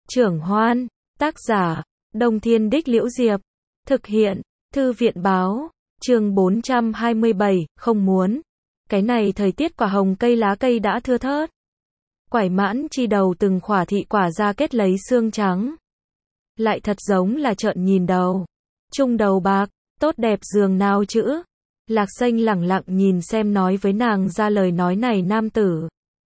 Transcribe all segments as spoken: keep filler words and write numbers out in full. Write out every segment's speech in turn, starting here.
Trưởng Hoan, tác giả, Đông Thiên Đích Liễu Diệp, thực hiện, Thư viện Báo, chương bốn trăm hai mươi bảy, không muốn. Cái này thời tiết quả hồng cây lá cây đã thưa thớt. Quải mãn chi đầu từng khỏa thị quả ra kết lấy xương trắng. Lại thật giống là trợn nhìn đầu. Trung đầu bạc, tốt đẹp giường nào chữ. Lạc Xanh lẳng lặng nhìn xem nói với nàng ra lời nói này nam tử.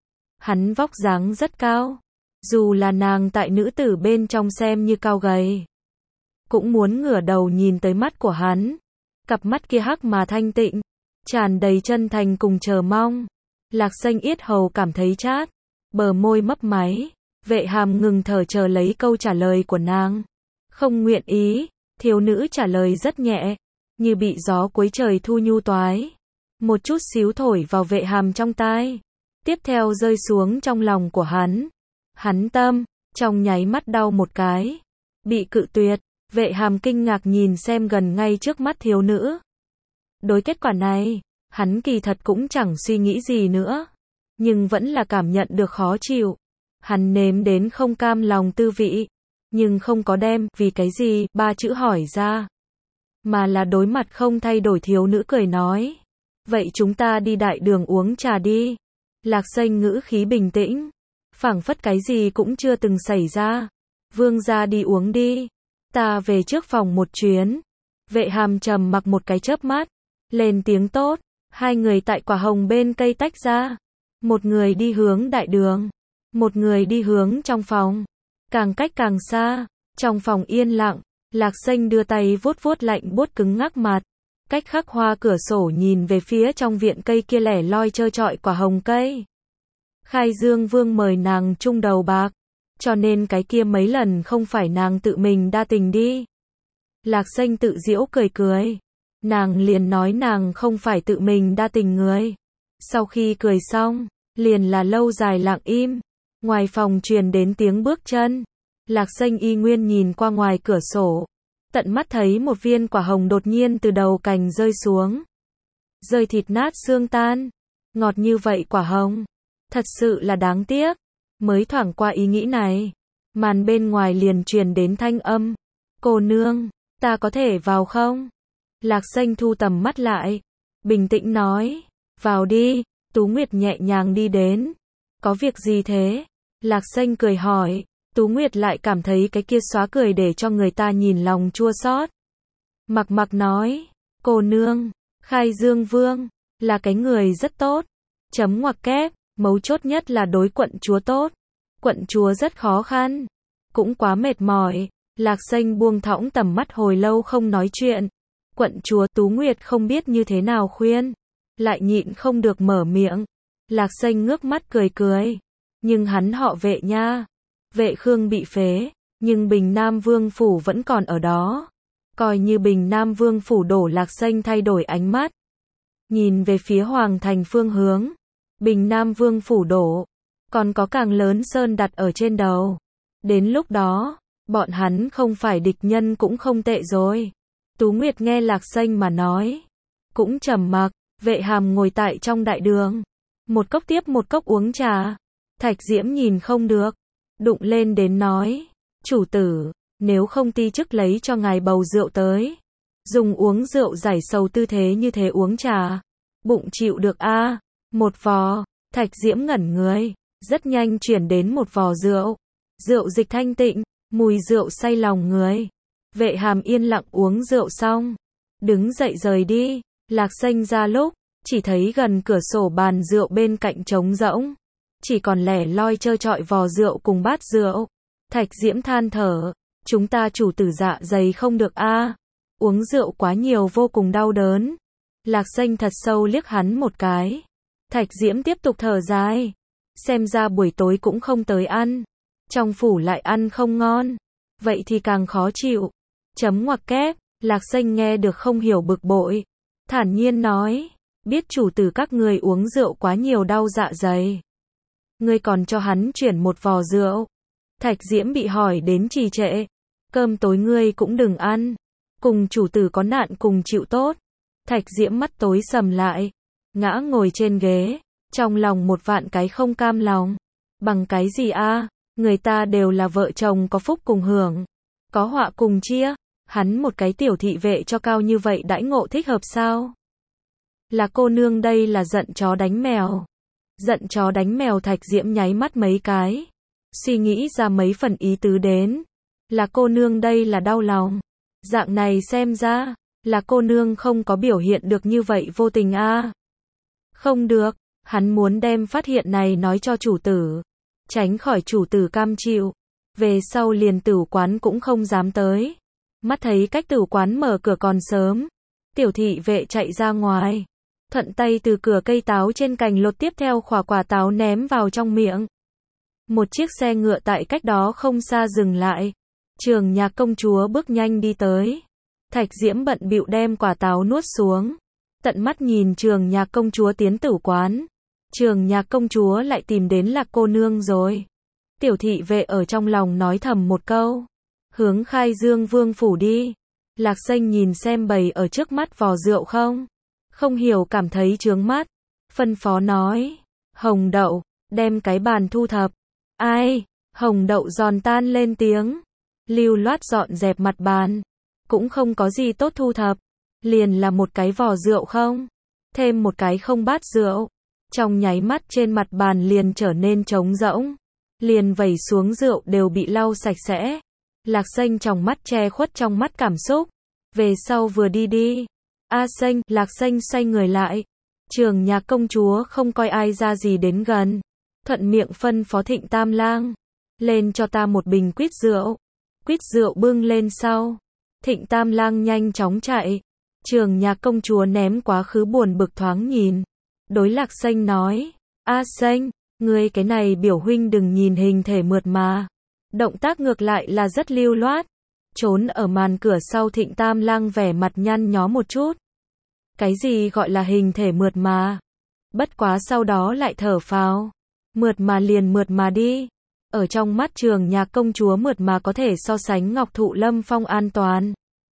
Hắn vóc dáng rất cao. Dù là nàng tại nữ tử bên trong xem như cao gầy. Cũng muốn ngửa đầu nhìn tới mắt của hắn. Cặp mắt kia hắc mà thanh tịnh. Tràn đầy chân thành cùng chờ mong. Lạc Xanh yết hầu cảm thấy chát. Bờ môi mấp máy. Vệ Hàm ngừng thở chờ lấy câu trả lời của nàng. Không nguyện ý. Thiếu nữ trả lời rất nhẹ. Như bị gió cuối trời thu nhu toái. Một chút xíu thổi vào Vệ Hàm trong tai. Tiếp theo rơi xuống trong lòng của hắn. Hắn tâm, trong nháy mắt đau một cái. Bị cự tuyệt. Vệ Hàm kinh ngạc nhìn xem gần ngay trước mắt thiếu nữ. Đối kết quả này, hắn kỳ thật cũng chẳng suy nghĩ gì nữa. Nhưng vẫn là cảm nhận được khó chịu. Hắn nếm đến không cam lòng tư vị. Nhưng không có đem, vì cái gì, ba chữ hỏi ra. Mà là đối mặt không thay đổi thiếu nữ cười nói. Vậy chúng ta đi đại đường uống trà đi. Lạc Xanh ngữ khí bình tĩnh. Phảng phất cái gì cũng chưa từng xảy ra. Vương gia đi uống đi. Ta về trước phòng một chuyến. Vệ Hàm trầm mặc một cái chớp mắt. Lên tiếng tốt. Hai người tại quả hồng bên cây tách ra. Một người đi hướng đại đường. Một người đi hướng trong phòng. Càng cách càng xa. Trong phòng yên lặng. Lạc Xanh đưa tay vuốt vuốt lạnh buốt cứng ngắc mặt. Cách khắc hoa cửa sổ nhìn về phía trong viện cây kia lẻ loi trơ trọi quả hồng cây. Khai Dương Vương mời nàng chung đầu bạc. Cho nên cái kia mấy lần không phải nàng tự mình đa tình đi. Lạc Xanh tự giễu cười cười. Nàng liền nói nàng không phải tự mình đa tình người. Sau khi cười xong, liền là lâu dài lặng im. Ngoài phòng truyền đến tiếng bước chân. Lạc Xanh y nguyên nhìn qua ngoài cửa sổ. Tận mắt thấy một viên quả hồng đột nhiên từ đầu cành rơi xuống. Rơi thịt nát xương tan. Ngọt như vậy quả hồng. Thật sự là đáng tiếc. Mới thoảng qua ý nghĩ này. Màn bên ngoài liền truyền đến thanh âm. Cô nương, ta có thể vào không? Lạc Xanh thu tầm mắt lại. Bình tĩnh nói. Vào đi. Tú Nguyệt nhẹ nhàng đi đến. Có việc gì thế? Lạc Xanh cười hỏi. Tú Nguyệt lại cảm thấy cái kia xóa cười để cho người ta nhìn lòng chua xót. Mặc mặc nói. Cô nương, Khai Dương Vương, là cái người rất tốt. Chấm ngoặc kép. Mấu chốt nhất là đối quận chúa tốt. Quận chúa rất khó khăn. Cũng quá mệt mỏi. Lạc Xanh buông thõng tầm mắt hồi lâu không nói chuyện. Quận chúa Tú Nguyệt không biết như thế nào khuyên. Lại nhịn không được mở miệng. Lạc Xanh ngước mắt cười cười. Nhưng hắn họ Vệ nha. Vệ Khương bị phế. Nhưng Bình Nam Vương Phủ vẫn còn ở đó. Coi như Bình Nam Vương Phủ đổ. Lạc Xanh thay đổi ánh mắt. Nhìn về phía Hoàng Thành phương hướng. Bình Nam Vương Phủ đổ. Còn có càng lớn sơn đặt ở trên đầu. Đến lúc đó, bọn hắn không phải địch nhân cũng không tệ rồi. Tú Nguyệt nghe Lạc Xanh mà nói. Cũng trầm mặc. Vệ Hàm ngồi tại trong đại đường. Một cốc tiếp một cốc uống trà. Thạch Diễm nhìn không được. Đụng lên đến nói. Chủ tử, nếu không ti chức lấy cho ngài bầu rượu tới. Dùng uống rượu giải sầu tư thế như thế uống trà. Bụng chịu được a à? Một vò. Thạch Diễm ngẩn người. Rất nhanh chuyển đến một vò rượu. Rượu dịch thanh tịnh. Mùi rượu say lòng người. Vệ Hàm yên lặng uống rượu xong. Đứng dậy rời đi. Lạc Xanh ra lúc. Chỉ thấy gần cửa sổ bàn rượu bên cạnh trống rỗng. Chỉ còn lẻ loi trơ trọi vò rượu cùng bát rượu. Thạch Diễm than thở. Chúng ta chủ tử dạ dày không được a à? Uống rượu quá nhiều vô cùng đau đớn. Lạc Xanh thật sâu liếc hắn một cái. Thạch Diễm tiếp tục thở dài. Xem ra buổi tối cũng không tới ăn. Trong phủ lại ăn không ngon. Vậy thì càng khó chịu. Chấm ngoặc kép. Lạc Xanh nghe được không hiểu bực bội. Thản nhiên nói. Biết chủ tử các người uống rượu quá nhiều đau dạ dày. Ngươi còn cho hắn chuyển một vò rượu. Thạch Diễm bị hỏi đến trì trệ. Cơm tối ngươi cũng đừng ăn. Cùng chủ tử có nạn cùng chịu tốt. Thạch Diễm mắt tối sầm lại. Ngã ngồi trên ghế. Trong lòng một vạn cái không cam lòng. Bằng cái gì a? Người ta đều là vợ chồng có phúc cùng hưởng, có họa cùng chia, hắn một cái tiểu thị vệ cho cao như vậy đãi ngộ thích hợp sao? Là cô nương đây là giận chó đánh mèo. Giận chó đánh mèo Thạch Diễm nháy mắt mấy cái, suy nghĩ ra mấy phần ý tứ đến. Là cô nương đây là đau lòng. Dạng này xem ra, là cô nương không có biểu hiện được như vậy vô tình a. À. Không được, hắn muốn đem phát hiện này nói cho chủ tử, tránh khỏi chủ tử cam chịu. Về sau liền tửu quán cũng không dám tới. Mắt thấy cách tửu quán mở cửa còn sớm, tiểu thị vệ chạy ra ngoài, thuận tay từ cửa cây táo trên cành lột tiếp theo khỏa quả táo ném vào trong miệng. Một chiếc xe ngựa tại cách đó không xa dừng lại. Trường Nhạc công chúa bước nhanh đi tới. Thạch Diễm bận bịu đem quả táo nuốt xuống, tận mắt nhìn Trường Nhạc công chúa tiến tửu quán. Trường Nhạc công chúa lại tìm đến Lạc cô nương rồi. Tiểu thị vệ ở trong lòng nói thầm một câu, hướng Khai Dương vương phủ đi. Lạc Xanh nhìn xem bày ở trước mắt vò rượu không, không hiểu cảm thấy chướng mắt, phân phó nói, Hồng Đậu, đem cái bàn thu thập. Ai? Hồng Đậu giòn tan lên tiếng, lưu loát dọn dẹp mặt bàn, cũng không có gì tốt thu thập, liền là một cái vò rượu không, thêm một cái không bát rượu, trong nháy mắt trên mặt bàn liền trở nên trống rỗng, liền vẩy xuống rượu đều bị lau sạch sẽ. Lạc Xanh trong mắt che khuất trong mắt cảm xúc, về sau vừa đi đi. A Xanh, Lạc Xanh xoay người lại. Trường Nhạc công chúa không coi ai ra gì đến gần, thuận miệng phân phó Thịnh Tam Lang, lên cho ta một bình quýt rượu. Quýt rượu bưng lên sau, Thịnh Tam Lang nhanh chóng chạy. Trường Nhạc công chúa ném quá khứ buồn bực thoáng nhìn, đối Lạc Xanh nói, A Xanh, ngươi cái này biểu huynh đừng nhìn hình thể mượt mà, động tác ngược lại là rất lưu loát. Trốn ở màn cửa sau Thịnh Tam Lang vẻ mặt nhăn nhó một chút. Cái gì gọi là hình thể mượt mà? Bất quá sau đó lại thở phào. Mượt mà liền mượt mà đi. Ở trong mắt Trường Nhạc công chúa mượt mà có thể so sánh Ngọc Thụ Lâm Phong an toàn.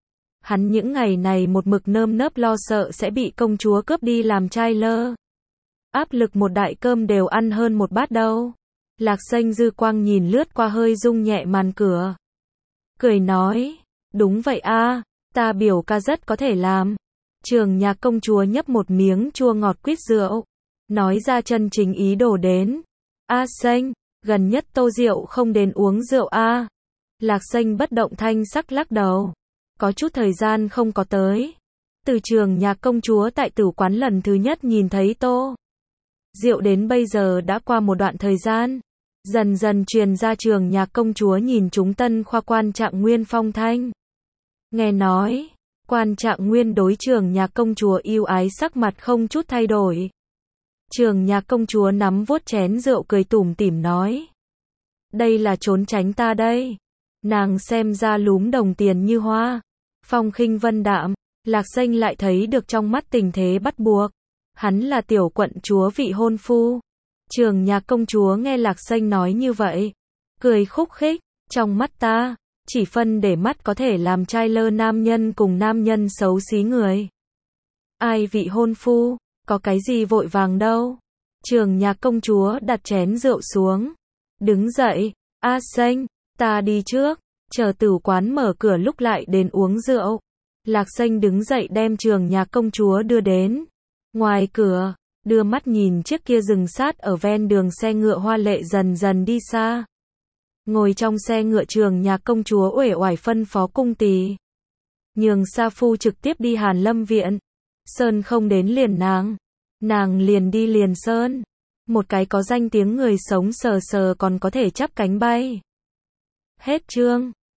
Hắn những ngày này một mực nơm nớp lo sợ sẽ bị công chúa cướp đi làm trai lơ. Áp lực một đại cơm đều ăn hơn một bát đâu. Lạc Xanh dư quang nhìn lướt qua hơi rung nhẹ màn cửa, cười nói, đúng vậy a, ta biểu ca rất có thể làm. Trường Nhạc công chúa nhấp một miếng chua ngọt quýt rượu, nói ra chân chính ý đồ đến. A Xanh, gần nhất tô rượu không đến uống rượu a. Lạc Xanh bất động thanh sắc lắc đầu, có chút thời gian không có tới. Từ Trường Nhạc công chúa tại tửu quán lần thứ nhất nhìn thấy tô rượu đến bây giờ đã qua một đoạn thời gian. Dần dần truyền ra Trường Nhạc công chúa nhìn chúng tân khoa quan Trạng Nguyên phong thanh. Nghe nói, quan Trạng Nguyên đối Trường Nhạc công chúa yêu ái sắc mặt không chút thay đổi. Trường Nhạc công chúa nắm vuốt chén rượu cười tủm tỉm nói, đây là trốn tránh ta đây. Nàng xem ra lúm đồng tiền như hoa, phong khinh vân đạm. Lạc Xanh lại thấy được trong mắt tình thế bắt buộc. Hắn là tiểu quận chúa vị hôn phu. Trường Nhạc công chúa nghe Lạc Xanh nói như vậy, cười khúc khích, trong mắt ta, chỉ phân để mắt có thể làm trai lơ nam nhân cùng nam nhân xấu xí người. Ai vị hôn phu, có cái gì vội vàng đâu. Trường Nhạc công chúa đặt chén rượu xuống, đứng dậy, A Xanh, ta đi trước, chờ tửu quán mở cửa lúc lại đến uống rượu. Lạc Xanh đứng dậy đem Trường Nhạc công chúa đưa đến ngoài cửa, đưa mắt nhìn chiếc kia dừng sát ở ven đường xe ngựa hoa lệ dần dần đi xa. Ngồi trong xe ngựa Trường Nhạc công chúa uể oải phân phó cung tỳ, nhường sa phu trực tiếp đi Hàn Lâm viện. Sơn không đến liền nàng, nàng liền đi liền sơn. Một cái có danh tiếng người sống sờ sờ còn có thể chắp cánh bay. Hết chương.